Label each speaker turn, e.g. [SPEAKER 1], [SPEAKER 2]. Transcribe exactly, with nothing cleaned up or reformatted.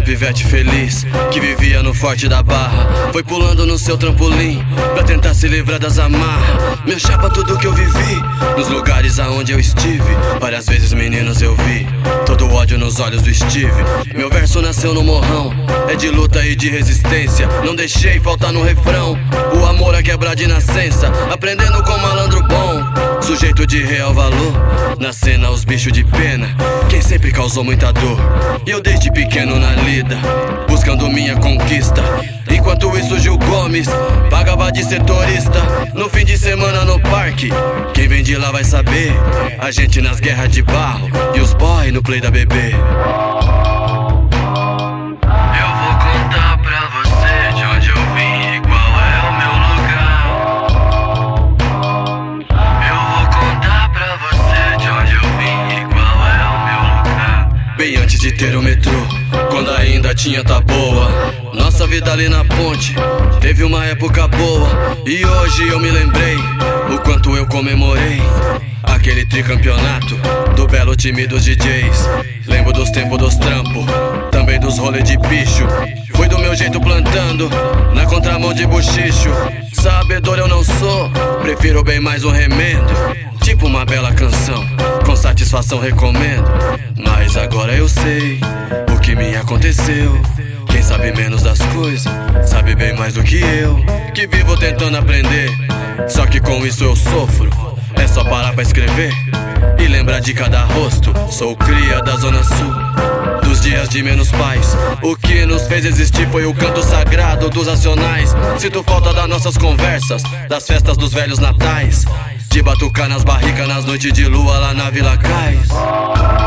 [SPEAKER 1] pivete feliz que vivia no Forte da Barra. Foi pulando no seu trampolim pra tentar se livrar das amarras. Meu chapa, tudo que eu vivi, nos lugares aonde eu estive, várias vezes meninos eu vi, todo o ódio nos olhos do Steve. Meu verso nasceu no morrão, é de luta e de resistência. Não deixei faltar no refrão o amor a quebrar de nascença, aprendendo com malandro bom, sujeito de real valor. Na cena os bichos de pena, quem sempre causou muita dor. E eu desde pequeno na lida, buscando minha conquista. Enquanto isso Gil Gomes pagava de setorista no fim de semana no parque. Quem vem de lá vai saber, a gente nas guerras de barro e os boy no play da bebê. Bem antes de ter o metrô, quando ainda tinha Taboa, nossa vida ali na ponte teve uma época boa. E hoje eu me lembrei o quanto eu comemorei aquele tricampeonato do belo time dos D Js. Lembro dos tempos dos trampos, também dos rolês de bicho. Fui do meu jeito plantando, na contramão de buchicho. Sabedor eu não sou, prefiro bem mais um remendo, tipo uma bela canção, com satisfação recomendo. Mas agora eu sei o que me aconteceu. Quem sabe menos das coisas, sabe bem mais do que eu, que vivo tentando aprender, só que com isso eu sofro. É só parar pra escrever e lembrar de cada rosto. Sou cria da Zona Sul, dos dias de menos paz. O que nos fez existir foi o canto sagrado dos Racionais. Sinto falta das nossas conversas, das festas dos velhos natais, de batucar nas barricas nas noites de lua lá na Vila Cais.